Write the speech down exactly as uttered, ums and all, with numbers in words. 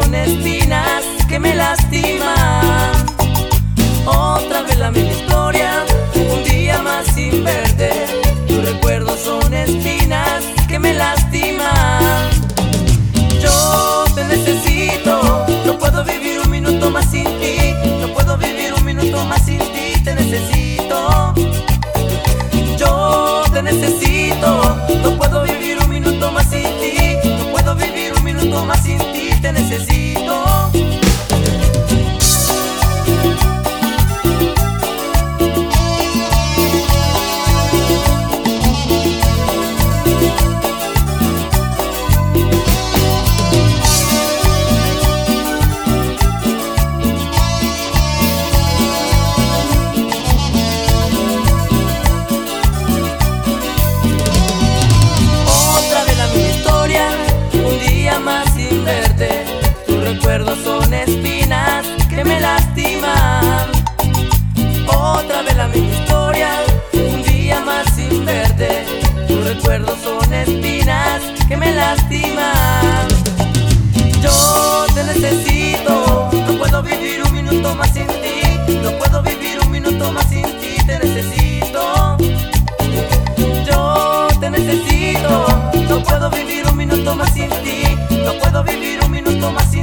son espinas que me lastiman. Otra vez la misma historia, un día más sin verte. Tus recuerdos son espinas que me lastiman. Yo te necesito, no puedo vivir un minuto más sin ti. No puedo vivir un minuto más sin ti, te necesito. Yo te necesito, no puedo vivir un minuto más sin ti. No puedo vivir un minuto más sin ti, te necesito. Tus recuerdos son espinas que me lastiman. Otra vez la misma historia, un día más sin verte. Tus recuerdos son espinas que me lastiman. Yo te necesito, no puedo vivir un minuto más sin ti. No puedo vivir un minuto más sin ti, te necesito. Yo te necesito, no puedo vivir un minuto más sin ti. No puedo vivir un minuto más sin ti.